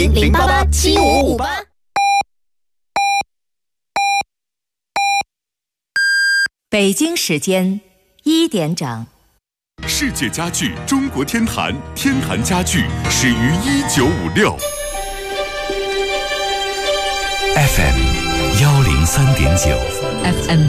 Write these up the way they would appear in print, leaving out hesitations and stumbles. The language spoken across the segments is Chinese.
0887558。 北京时间1点整。 世界家具中国天坛，天坛家具始于1956。 FM 103.9 FM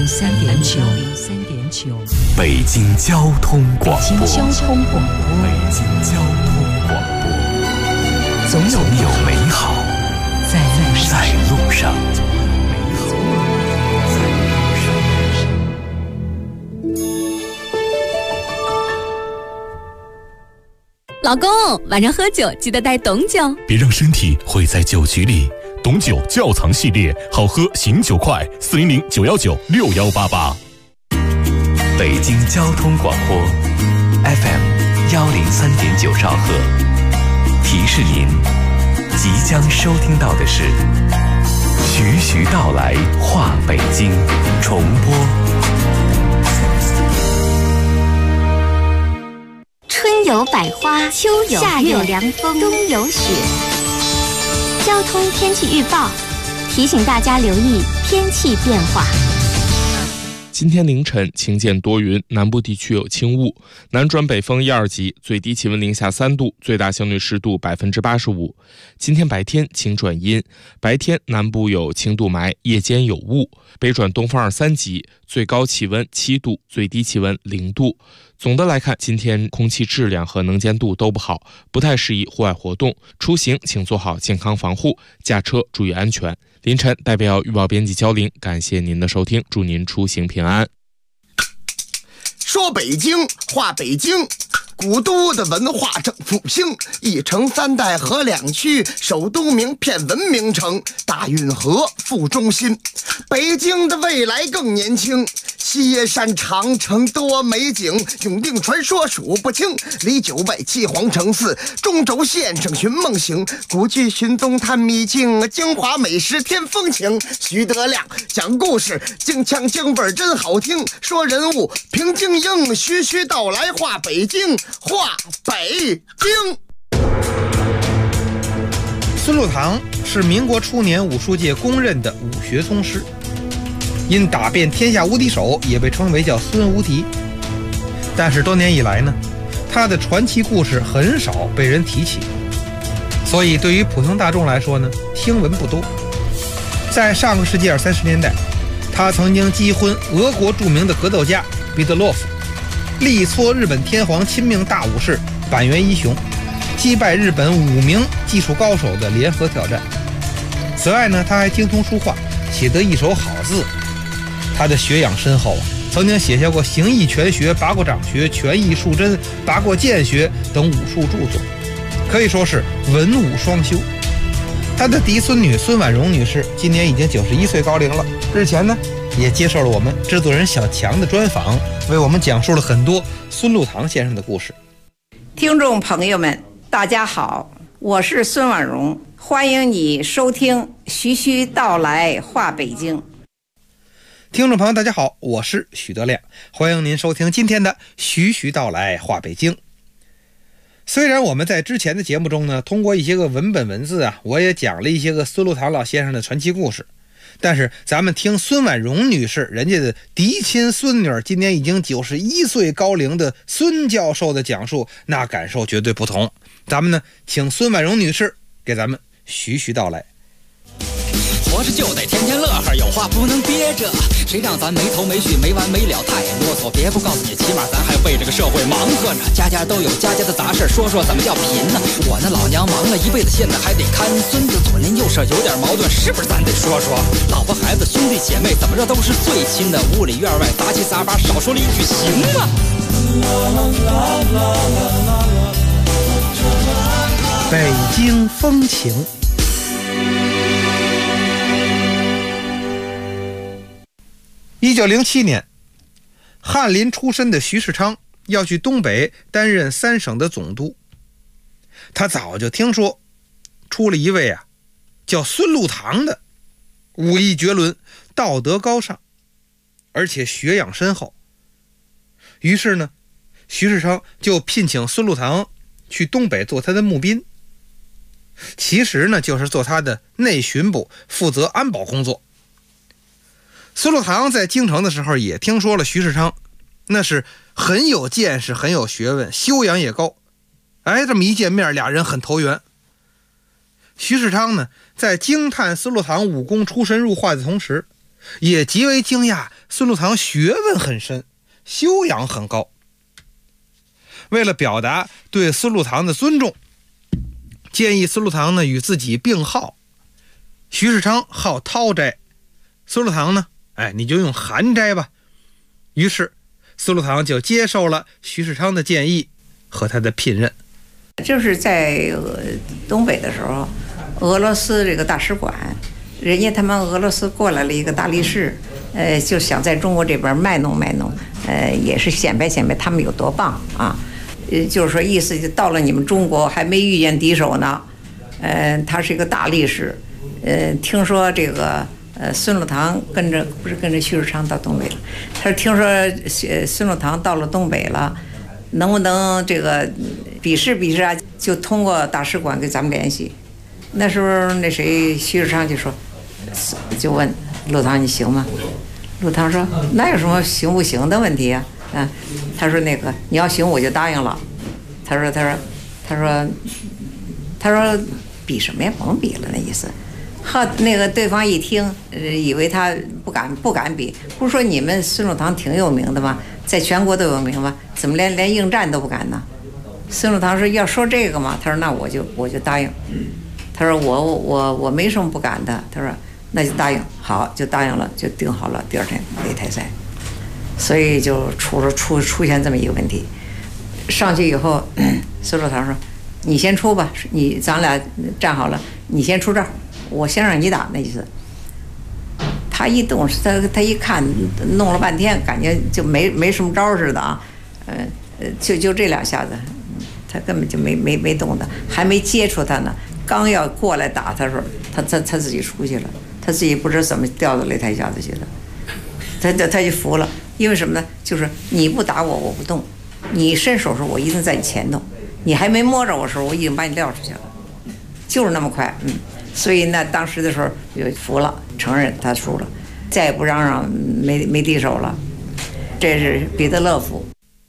103.9 北京交通广播。 北京交通广播。 北京交通广播。总有美好在路上。 老公，晚上喝酒记得带董酒， 别让身体毁在酒局里。董酒窖藏系列，好喝醒酒快，400-919-6188。 北京交通广播 FM 103.9兆赫。提示您，即将收听到的是徐徐道来话北京重播。 春有百花，秋有夏有凉风，冬有雪。交通天气预报提醒大家留意天气变化。 今天凌晨晴间多云，南部地区有轻雾，南转北风1、2级，最低气温零下3度，最大相对湿度85%。今天白天晴转阴，白天南部有轻度霾，夜间有雾，北转东风2、3级，最高气温7度，最低气温0度。总的来看，今天空气质量和能见度都不好，不太适宜户外活动，出行请做好健康防护，驾车注意安全。凌晨代表预报编辑焦玲，感谢您的收听，祝您出行平安。 说北京话北京，古都的文化正复兴，一城3代合2区，首都名片文明城，大运河副中心。北京的未来更年轻，西耶山长城多美景，永定传说数不清，离900七皇城寺，中轴线上寻梦行，古剧寻踪探秘境，京华美食添风情。徐德亮讲故事，京腔京味真好听，说人物平静应，徐徐道来话北京，话北京。 孙禄堂是民国初年武术界公认的武学宗师，因打遍天下无敌手，也被称为叫孙无敌。但是多年以来呢，他的传奇故事很少被人提起，所以对于普通大众来说呢，听闻不多。在上个世纪20-30年代，他曾经击昏俄国著名的格斗家彼得洛夫，力挫日本天皇亲命大武士板垣一雄，击败日本5名技术高手的联合挑战。此外呢，他还精通书画，写得一手好字。他的学养深厚，曾经写下过形意拳学、拔过掌学、拳意术针、拔过剑学等武术著作，可以说是文武双修。他的嫡孙女孙婉容女士今年已经91岁高龄了，日前呢也接受了我们制作人小强的专访，为我们讲述了很多孙禄堂先生的故事。 听众朋友们大家好，我是孙婉容，欢迎你收听徐徐道来话北京。 听众朋友大家好，我是许德亮，欢迎您收听今天的徐徐道来话北京。虽然我们在之前的节目中呢，通过一些个文本文字我也讲了一些个孙禄堂老先生的传奇故事，但是咱们听孙婉容女士人家的嫡亲孙女今年已经91岁高龄的孙教授的讲述，那感受绝对不同。咱们呢请孙婉容女士给咱们徐徐道来。 活着就得天天乐呵，有话不能憋着，谁让咱没头没绪没完没了太啰嗦，别不告诉你，起码咱还为这个社会忙活着，家家都有家家的杂事，说说怎么叫贫呢？我那老娘忙了一辈子，现在还得看孙子，左邻右舍有点矛盾，是不是咱得说说？老婆孩子兄弟姐妹怎么着都是最亲的，屋里院外杂七杂八，少说了一句行吗？ 北京风情。1907年，翰林出身的徐世昌要去东北担任3省的总督。他早就听说出了一位叫孙禄堂的，武艺绝伦，道德高尚，而且学养深厚。于是呢，徐世昌就聘请孙禄堂去东北做他的募宾。 其实呢就是做他的内巡捕，负责安保工作。孙禄堂在京城的时候也听说了徐世昌，那是很有见识，很有学问，修养也高。这么一见面，俩人很投缘。徐世昌呢，在惊叹孙禄堂武功出神入化的同时，也极为惊讶孙禄堂学问很深，修养很高。为了表达对孙禄堂的尊重，建议孙禄堂呢与自己并号。徐世昌号涛斋，孙禄堂呢，你就用韩斋吧。于是孙禄堂就接受了徐世昌的建议和他的聘任。 就是在东北的时候，俄罗斯这个大使馆，人家他们俄罗斯过来了一个大力士，就想在中国这边卖弄卖弄，也是显摆显摆他们有多棒啊。就是说意思就到了你们中国还没遇见敌手呢。他是一个大力士，听说这个孙禄堂跟着徐世昌到东北了，他说听说孙禄堂到了东北了，能不能这个比试比试啊？就通过大使馆给咱们联系。那时候那谁徐世昌就说，就问禄堂你行吗？禄堂说那有什么行不行的问题啊？他说那个你要行我就答应了。他说比什么呀？甭比了，那意思。那个对方一听，以为他不敢比。不是说你们孙禄堂挺有名的吗？在全国都有名吗？怎么连应战都不敢呢？孙禄堂说要说这个嘛，他说那我就答应。他说我没什么不敢的。他说那就答应，好就答应了，就定好了第二天擂台赛。所以就出现这么一个问题。上去以后，孙禄堂说你先出吧，咱俩站好了，你先出招，我先让你打，那意思。他一动，他一看，弄了半天，感觉就没什么招似的啊，就这两下子，他根本就没动的，还没接触他呢，刚要过来打他的时候，他自己出去了，他自己不知道怎么掉到擂台下子去了，他就服了，因为什么呢？就是你不打我，我不动，你伸手的时候，我一定在你前头。你还没摸着我的时候，我已经把你撂出去了，就是那么快。所以呢，当时的时候就服了，承认他输了，再也不嚷没敌手了。这是彼得勒夫。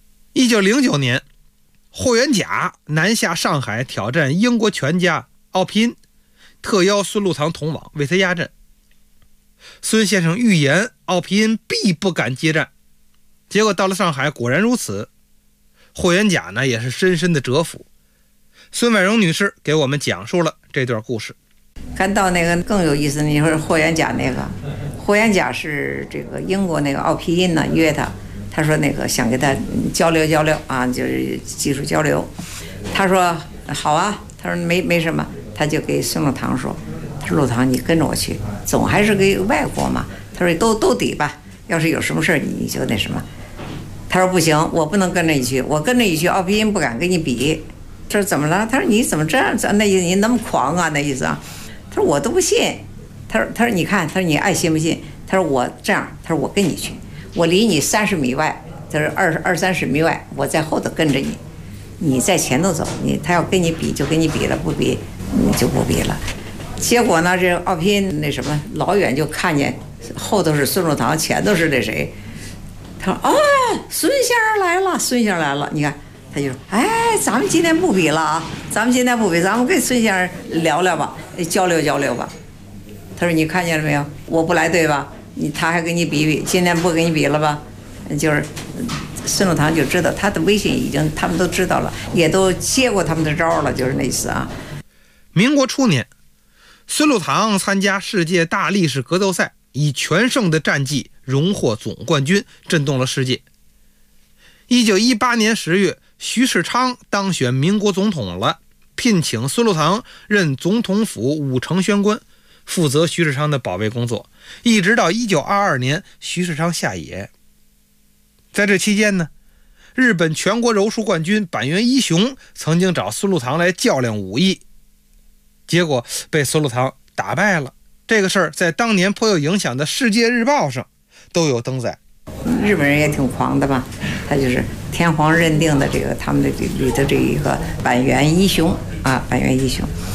1909年，霍元甲南下上海挑战英国拳家奥皮恩，特邀孙禄堂同往，为他压阵。孙先生预言奥皮恩必不敢接战，结果到了上海，果然如此。霍元甲呢也是深深的折服。孙婉容女士给我们讲述了这段故事。 看到那个更有意思，你说霍元甲那个，霍元甲是这个英国那个奥皮恩呢约他说那个想跟他交流交流啊，就是技术交流。他说好啊，他说没什么，他就给孙禄堂说，他说禄堂你跟着我去，总还是个外国嘛，他说都抵吧，要是有什么事你就那什么。他说不行，我不能跟着你去，我跟着你去，奥皮恩不敢跟你比。他说怎么了？他说你怎么这样？那意思你那么狂啊？那意思啊？他说我都不信。他说你看，他说你爱信不信？他说我这样，他说我跟你去，我离你30米外，他说20-30米外，我在后头跟着你，你在前头走，他要跟你比就跟你比了，不比你就不比了。结果呢，这奥皮恩那什么，老远就看见后头是孙禄堂，前头是那谁。他说哦，孙先生来了，孙先生来了。你看，他就说，咱们今天不比了啊，咱们今天不比，咱们跟孙先生聊聊吧，交流交流吧。他说你看见了没有？我不来对吧？他还跟你比比，今天不跟你比了吧？就是孙禄堂就知道他的威信已经他们都知道了，也都接过他们的招了，就是那意思啊。 民国初年，孙禄堂参加世界大力士格斗赛，以全胜的战绩荣获总冠军，震动了世界。1918年10月，徐世昌当选民国总统了，聘请孙禄堂任总统府武承宣官，负责徐世昌的保卫工作，一直到1922年徐世昌下野。在这期间呢，日本全国柔术冠军板垣一雄曾经找孙禄堂来较量武艺，结果被孙禄堂打败了。这个事儿在当年颇有影响的《世界日报》上都有登载。 日本人也挺狂的吧，他就是天皇认定的这个他们的里头这一个板垣一雄啊，板垣一雄，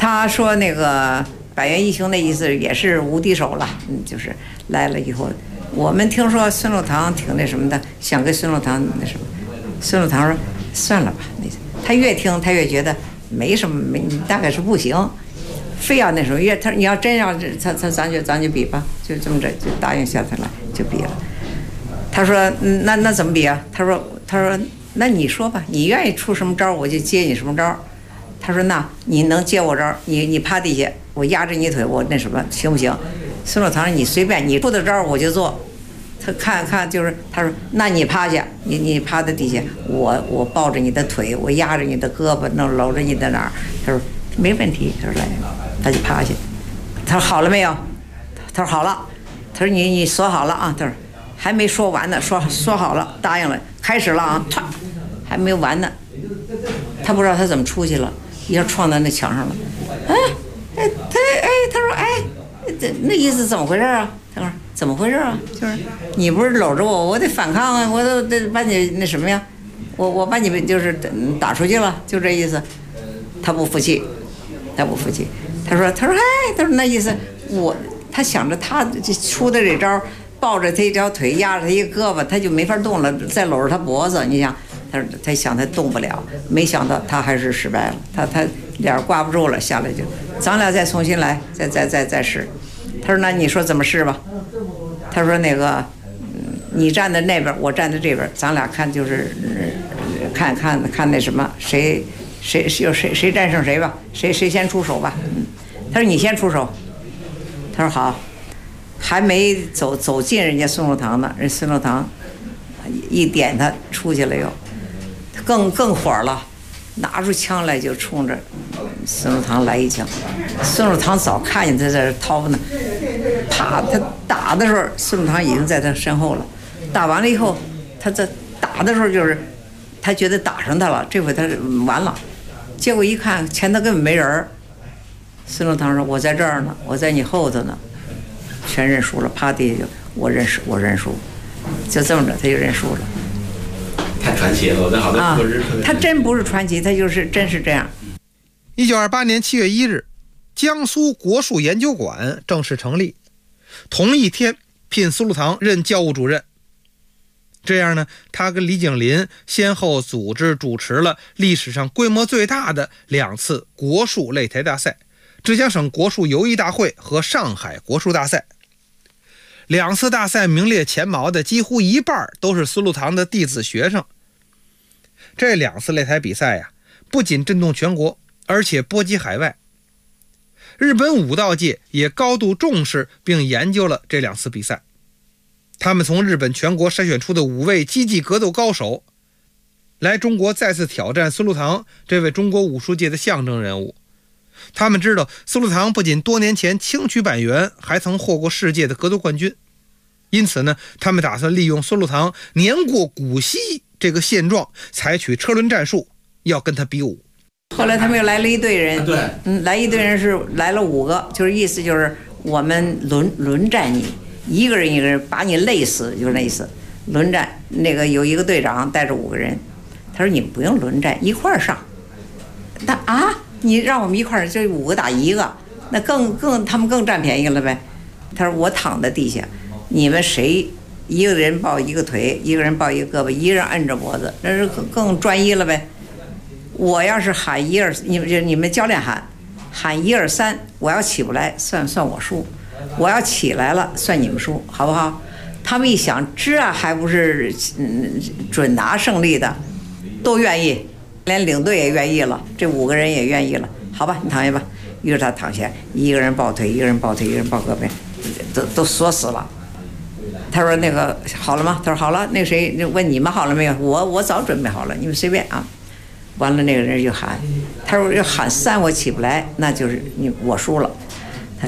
他说那个百元义雄的意思也是无敌手了，就是来了以后，我们听说孙禄堂挺那什么的，想跟孙禄堂那什么，孙禄堂说算了吧，他越听他越觉得没什么，大概是不行，非要那什么，他你要真要咱就比吧，就这么着就答应下他了，就比了。他说那怎么比啊？他说那你说吧，你愿意出什么招我就接你什么招。他说那你能接我招，你趴地下，我压着你腿，我那什么行不行？孙禄堂说你随便，你出的招我就做。他看就是他说那你趴下，你趴在地下，我抱着你的腿，我压着你的胳膊，弄搂着你的哪儿？他说没问题。他说来，他就趴下。他说好了没有？他说好了。他说你锁好了啊？他说还没说完呢，说好了，答应了，开始了啊！唰，还没完呢。他不知道他怎么出去了，一下撞到那墙上了。他说那意思怎么回事啊？他说怎么回事啊？就是你不是搂着我，我得反抗啊，我都得把你那什么呀，我把你们就是打出去了，就这意思。他不服气。他说那意思他想着他出的这招，抱着他一条腿，压着他一个胳膊，他就没法动了，再搂着他脖子，你想，他想他动不了，没想到他还是失败了，他脸挂不住了，下来就，咱俩再重新来，再试。他说那你说怎么试吧？他说那个，你站在那边，我站在这边，咱俩看就是，看那什么，谁战胜谁吧，谁先出手吧。他说你先出手。他说好。还没走进人家孙禄堂呢，人孙禄堂一点他出去了又，更火了，拿出枪来就冲着孙禄堂来一枪。孙禄堂早看见他在这掏呢，啪，他打的时候孙禄堂已经在他身后了。打完了以后，他在打的时候就是他觉得打上他了，这回他完了。结果一看前头根本没人，孙禄堂说我在这儿呢，我在你后头呢。全认输了，趴地下就我认输，就这么着他就认输了。 太传奇了，我这好多故事特别。 他真不是传奇，他真是这样。 1928年7月1日，江苏国术研究馆正式成立，同一天聘孙禄堂任教务主任。这样呢，他跟李景林先后组织主持了历史上规模最大的2次国术擂台大赛。浙江省国术游艺大会和上海国术大赛，2次大赛名列前茅的几乎一半都是孙禄堂的弟子学生。这2次擂台比赛呀，不仅震动全国，而且波及海外。日本武道界也高度重视并研究了这2次比赛。他们从日本全国筛选出的5位积极格斗高手，来中国再次挑战孙禄堂这位中国武术界的象征人物。他们知道孙禄堂不仅多年前轻取板垣，还曾获过世界的格斗冠军，因此呢，他们打算利用孙禄堂年过古稀这个现状，采取车轮战术，要跟他比武。 后来他们又来了一队人，对，来一队人是来了5个，就是意思就是我们轮战你，一个人把你累死，就是那意思。轮战那个有一个队长带着5个人，他说你们不用轮战，一块儿上。你让我们一块儿，就5个打1个，那他们更占便宜了呗。他说我躺在地下，你们谁一个人抱一个腿，一个人抱一个胳膊，一个人摁着脖子，那是更专一了呗。我要是喊1、2，你们教练喊1、2、3，我要起不来算我输，我要起来了算你们输，好不好？他们一想，这还不是准拿胜利的，都愿意。连领队也愿意了，这5个人也愿意了，好吧，你躺下吧。于是他躺下，一个人抱腿，一个人抱腿，一个人抱胳膊，都锁死了。他说那个好了吗？他说好了。那个谁问你们好了没有？我早准备好了，你们随便啊。完了那个人就喊，他说要喊3我起不来，那就是我输了。他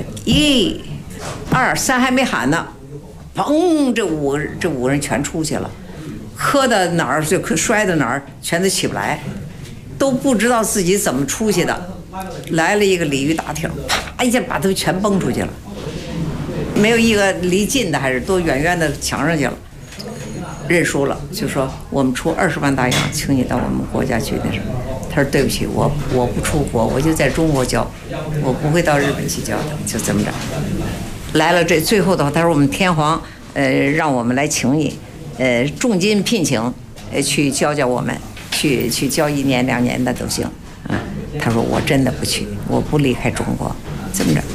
1、2、3还没喊呢，砰，这五个人全出去了。磕到哪儿就摔到哪儿，全都起不来，都不知道自己怎么出去的。来了一个鲤鱼打挺，啪一下把他们全崩出去了，没有一个离近的，还是都远远的抢上去了。认输了，就说我们出20万大洋，请你到我们国家去那什么。 他说对不起，我不出国，我就在中国教，我不会到日本去教的，就这么着。来了这最后的话，他说我们天皇让我们来请你，重金聘请，去教教我们，去教1年2年的都行啊。他说我真的不去，我不离开中国，这么着。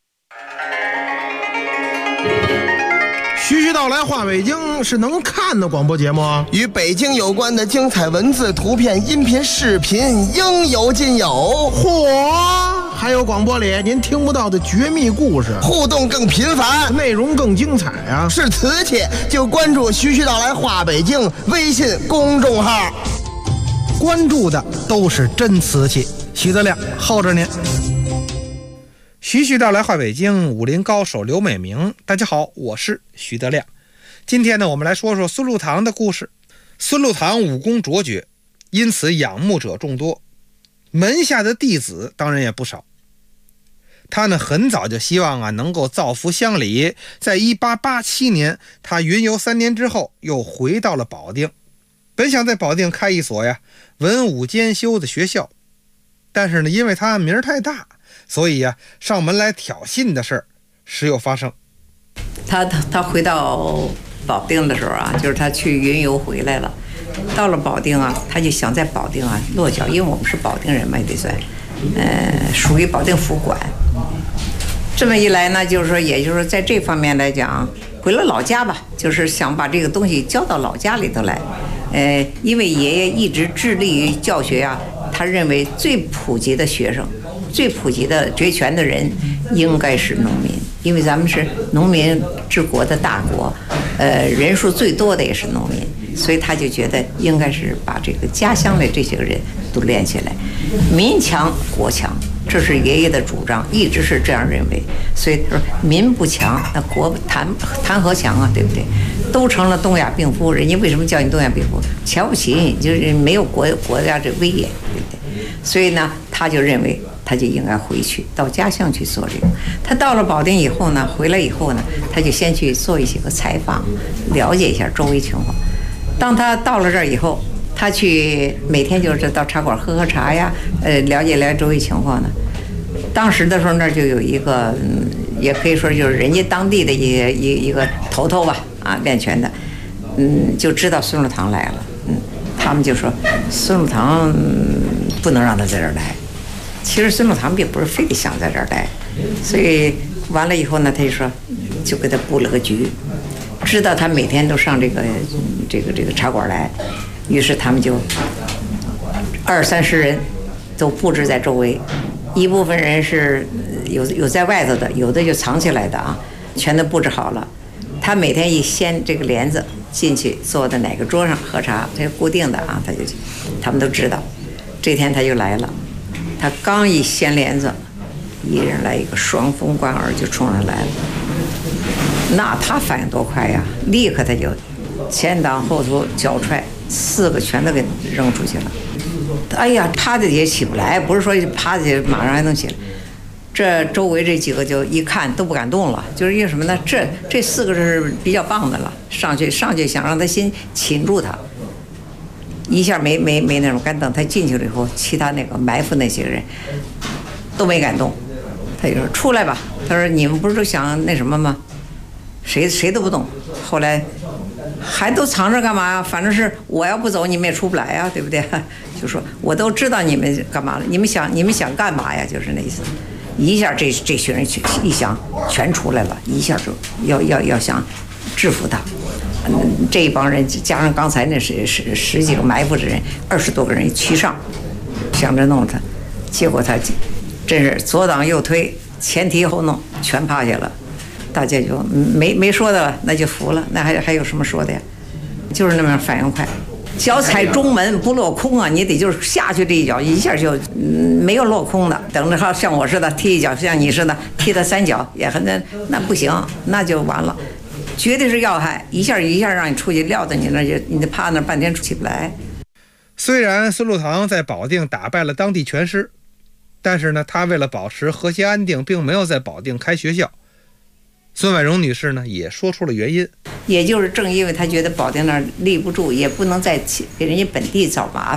徐徐道来话北京是能看的广播节目， 与北京有关的精彩文字、图片、音频、视频应有尽有。 嚯！还有广播里您听不到的绝密故事， 互动更频繁， 内容更精彩啊！ 是瓷器就关注徐徐道来话北京微信公众号， 关注的都是真瓷器。徐德亮候着您。徐徐道来话北京，武林高手刘美明。大家好，我是徐德亮。今天呢，我们来说说孙禄堂的故事。孙禄堂武功卓绝，因此仰慕者众多，门下的弟子当然也不少。他呢，很早就希望能够造福乡里。在1887年，他云游3年之后，又回到了保定，本想在保定开一所文武兼修的学校，但是呢，因为他名儿太大，所以上门来挑衅的事儿时有发生。 他回到保定的时候就是他去云游回来了，到了保定他就想在保定落脚，因为我们是保定人嘛，也得算，属于保定府管。这么一来呢，就是说，也就是说，在这方面来讲，回了老家吧，就是想把这个东西交到老家里头来。因为爷爷一直致力于教学他认为最普及的学生，最普及的绝权的人应该是农民，因为咱们是农民治国的大国，人数最多的也是农民，所以他就觉得应该是把这个家乡的这些个人都练起来，民强国强，这是爷爷的主张，一直是这样认为。所以他说民不强，那国谈何强啊，对不对？都成了东亚病夫，人家为什么叫你东亚病夫？瞧不起你，就是没有国家这威严，对不对？所以呢，他就认为他就应该回去到家乡去做这个。他到了保定以后呢，回来以后呢，他就先去做一些个采访，了解一下周围情况。当他到了这儿以后，他去每天就是到茶馆喝茶呀，了解周围情况呢。当时的时候那儿就有一个，也可以说就是人家当地的一个头头吧，练拳的，就知道孙禄堂来了，他们就说孙禄堂不能让他在这儿来。其实孙禄堂并不是非得想在这儿待，所以完了以后呢，他就说，就给他布了个局，知道他每天都上这个茶馆来，于是他们就20-30人都布置在周围，一部分人是有在外头的，有的就藏起来的全都布置好了。他每天一掀这个帘子进去，坐在哪个桌上喝茶，这是固定的他们都知道。这天他就来了，他刚一掀帘子，一人来一个双风贯耳就冲上来了。那他反应多快呀！立刻他就前挡后突脚踹，4个全都给扔出去了。哎呀，趴在也起不来，不是说趴在马上还能起来。这周围这几个就一看都不敢动了，就是因为什么呢？这4个是比较棒的了，上去想让他先擒住他，一下没那种敢等他进去了以后，其他那个埋伏那些人都没敢动。他就说出来吧，他说你们不是都想那什么吗？谁都不动。后来还都藏着干嘛呀？反正是我要不走，你们也出不来呀，对不对？就说我都知道你们干嘛了，你们想干嘛呀？就是那意思。一下这群人一想全出来了，一下就要想制服他。这一帮人加上刚才那十几个埋伏的人，20多个人齐上，想着弄他，结果他真是左挡右推，前踢后弄，全趴下了。大家就没说的了，那就服了，那还有什么说的呀？就是那么反应快，脚踩中门不落空你得就是下去这一脚，一下就没有落空的，等着像我似的踢一脚，像你似的踢他3脚也很那不行，那就完了，绝对是要害，一下让你出去撂在你那就你得趴那半天起不来。 虽然孙禄堂在保定打败了当地拳师，但是呢，他为了保持和谐安定，并没有在保定开学校。孙婉容女士呢也说出了原因， 也就是正因为他觉得保定那儿立不住，也不能再给人家本地找麻烦，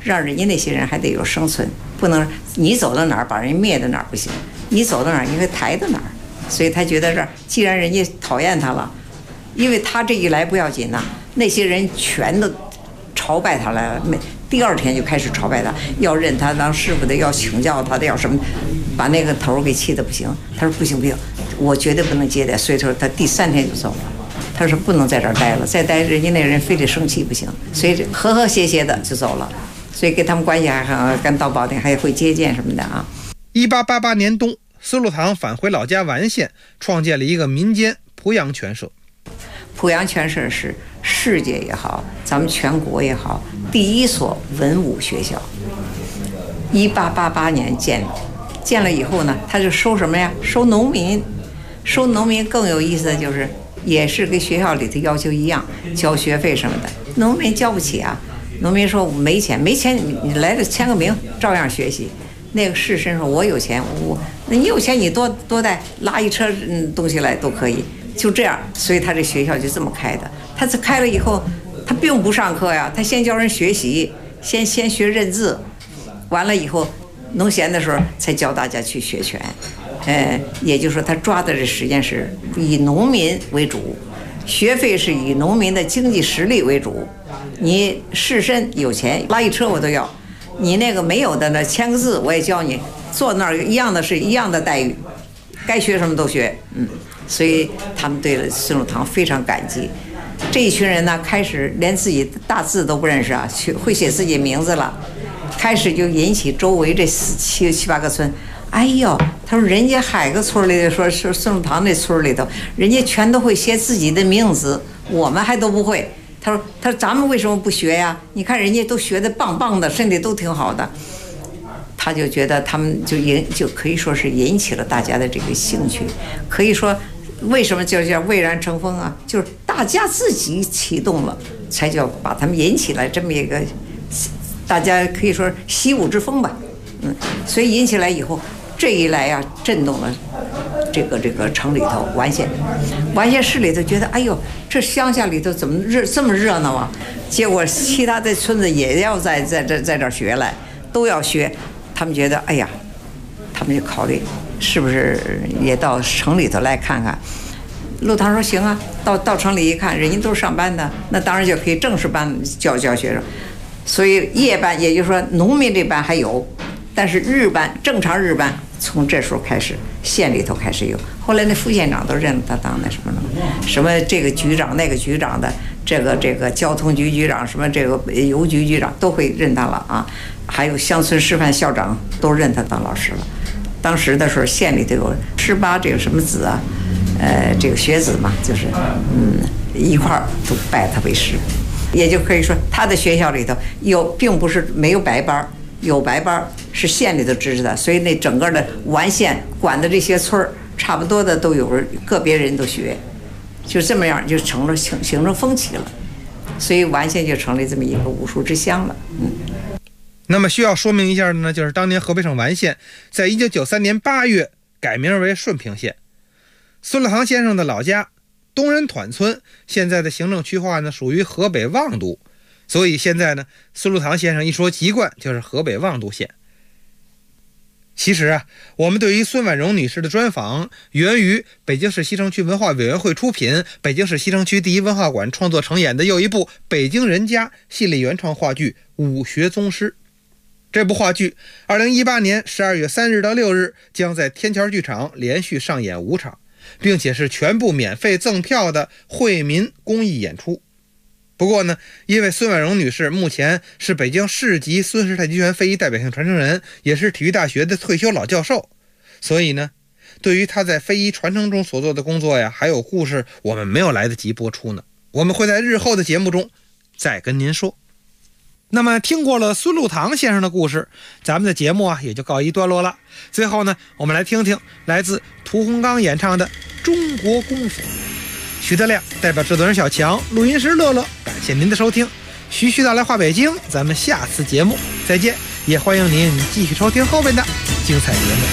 让人家那些人还得有生存，不能你走到哪儿把人灭到哪儿不行，你走到哪儿应该抬到哪儿。所以他觉得这儿，既然人家讨厌他了，因为他这一来不要紧呐，那些人全都朝拜他来了，第二天就开始朝拜他，要认他当师傅的，要请教他的，要什么，把那个头给气得不行。他说不行不行，我绝对不能接待。所以说他第3天就走了。他说不能在这儿待了，再待人家那人非得生气不行，所以和和谐谐的就走了。所以跟他们关系还很，跟到保定还会接见什么的啊。 1888年冬，孙禄堂返回老家完县，创建了一个民间濮阳拳社。 濮阳拳社是世界也好，咱们全国也好，第一所文武学校。1888年建了以后呢，他就收什么呀？收农民。收农民更有意思的就是，也是跟学校里头要求一样，交学费什么的。农民交不起啊，农民说我没钱，你来这签个名，照样学习。那个士绅说我有钱，那你有钱你多带，拉一车东西来都可以。就这样，所以他这学校就这么开的。他这开了以后，他并不上课呀，他先教人学习，先学认字，完了以后农闲的时候才教大家去学拳。也就是说他抓的这时间是以农民为主，学费是以农民的经济实力为主。你士绅有钱拉一车我都要，你那个没有的呢，签个字我也教你，坐那儿一样的是一样的待遇，该学什么都学。所以他们对孙禄堂非常感激。这一群人呢，开始连自己大字都不认识啊，会写自己名字了，开始就引起周围这七八个村。哎呦，他说人家海个村里头，说是孙禄堂那村里头，人家全都会写自己的名字，我们还都不会。他说咱们为什么不学呀？你看人家都学得棒棒的，身体都挺好的。他就觉得他们就可以说是引起了大家的这个兴趣，可以说为什么叫蔚然成风啊？就是大家自己启动了，才叫把他们引起来这么一个，大家可以说习武之风吧。所以引起来以后，这一来呀，震动了这个城里头完县市里头，觉得哎呦，这乡下里头怎么这么热闹啊？结果其他的村子也要在这儿学来，都要学。他们觉得哎呀，他们就考虑是不是也到城里头来看看。禄堂说行啊，到城里一看，人家都是上班的，那当然就可以正式班教学生。所以夜班，也就是说农民这班还有。但是正常日班从这时候开始，县里头开始有。后来那副县长都认了他当那什么这个局长那个局长的，这个交通局局长，什么这个邮局局长都会认他了啊。还有乡村师范校长都认他当老师了。当时的时候，县里头有18这个什么子啊，这个学子嘛，就是一块儿都拜他为师。也就可以说，他的学校里头并不是没有白班。有白班是县里头支持的，所以那整个的完县管的这些村儿，差不多的都有个别人都学，就这么样就形成风气了，所以完县就成了这么一个武术之乡了。 那么需要说明一下的呢，就是当年河北省完县在1993年8月改名为顺平县。孙禄堂先生的老家东人团村现在的行政区划呢属于河北望都。所以现在呢，孙禄堂先生一说籍贯就是河北望都县。其实啊，我们对于孙婉容女士的专访源于北京市西城区文化委员会出品，北京市西城区第一文化馆创作承演的又一部北京人家系列原创话剧《武学宗师》。这部话剧2018年12月3日到6日将在天桥剧场连续上演5场，并且是全部免费赠票的惠民公益演出。不过呢，因为孙婉容女士目前是北京市级孙氏太极拳非遗代表性传承人，也是体育大学的退休老教授，所以呢，对于她在非遗传承中所做的工作呀，还有故事，我们没有来得及播出呢，我们会在日后的节目中再跟您说。那么听过了孙禄堂先生的故事，咱们的节目啊也就告一段落了。最后呢，我们来听听来自屠洪刚演唱的《中国功夫》。徐德亮代表制作人小强，录音师乐乐，感谢您的收听。徐徐道来话北京，咱们下次节目再见，也欢迎您继续收听后面的精彩节目。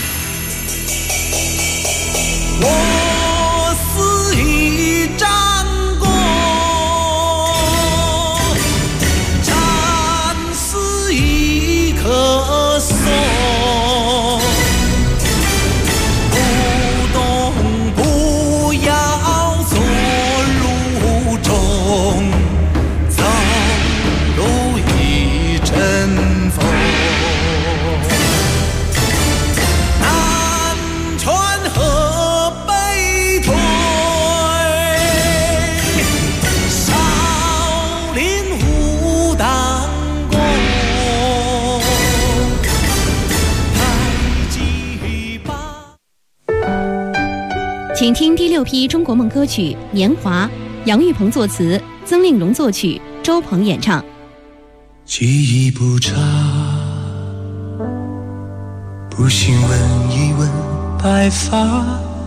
我似一战功，战似请听第6批中国梦歌曲《年华》，杨玉鹏作词，曾令荣作曲，周鹏演唱。 记忆不差，不信问一问白发，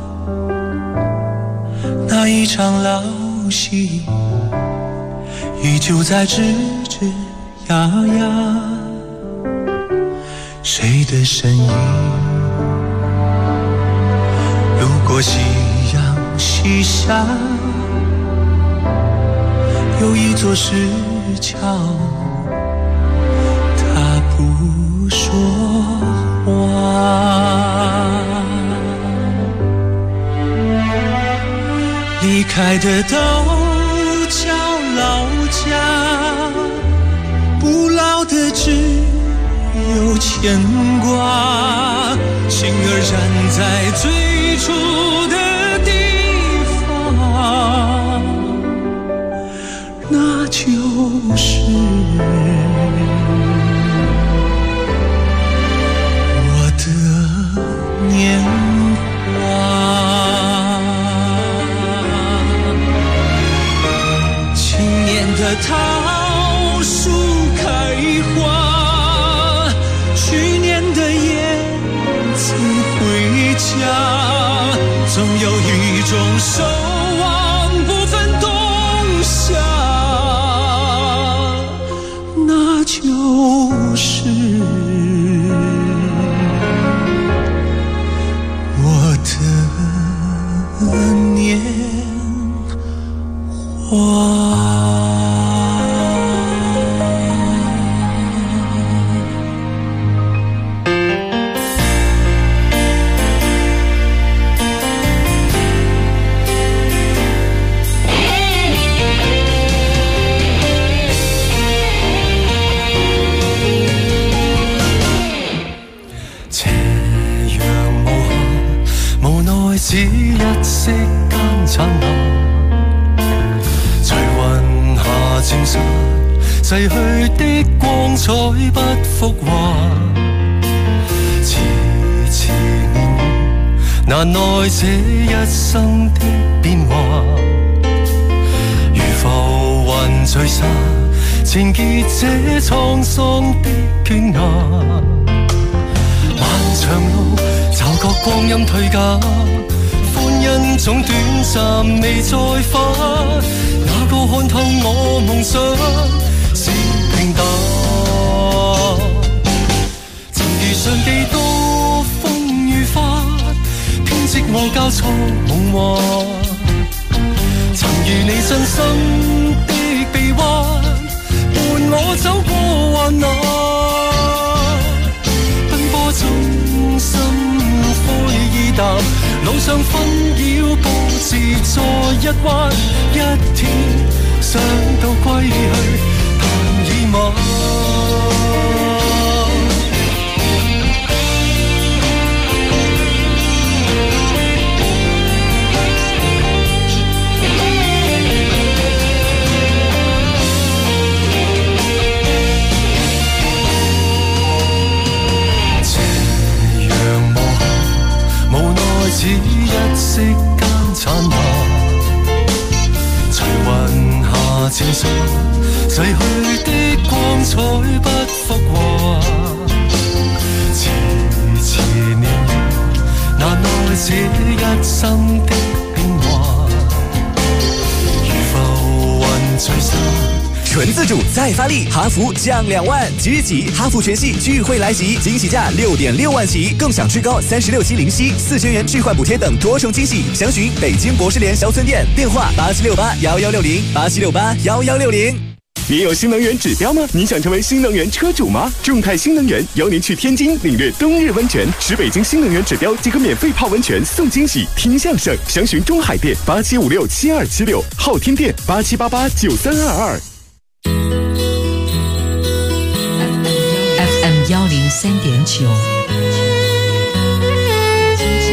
那一场老戏依旧在吱吱呀呀，谁的身影路过夕阳西下，有一座石桥，他不说话，离开的都叫老家，不老的只有牵挂，情儿燃在最初的地方，那就是我的年华。青年的桃树开花，去年的燕子回家，总有一种守望不分冬夏，那就是我的年华。只一息間燦爛，隨雲下證實逝去的光彩不復還，遲遲年月難耐這一生的變化，如浮雲聚散，纏結這滄桑的倦顏，漫長路驟覺光陰退減，因總短暫未再返，哪個看透我夢想是平淡？曾遇上幾多風雨翻，編織我交錯夢幻。曾如你真心的臂彎，伴我走過患難。奔波中心灰意淡，路上紛擾布置在一彎，一天想到歸去，但已晚。斜陽磨下，無奈只一息間燦爛，隨雲下證實逝去的光彩不復還，遲遲年月難耐這一生的變幻，如浮雲聚散。 纯自主再发力，哈弗降2万，即日起哈弗全系聚会来袭，惊喜价6.6万起，更享最高36期零息，4000元置换补贴等多重惊喜。详询北京博士联小村店，电话87681160，87681160。 你有新能源指标吗？你想成为新能源车主吗？众泰新能源邀您去天津领略冬日温泉，10北京新能源指标即可免费泡温泉送惊喜，听相声。详询中海店87567276，昊天店87889322。 FM 103.9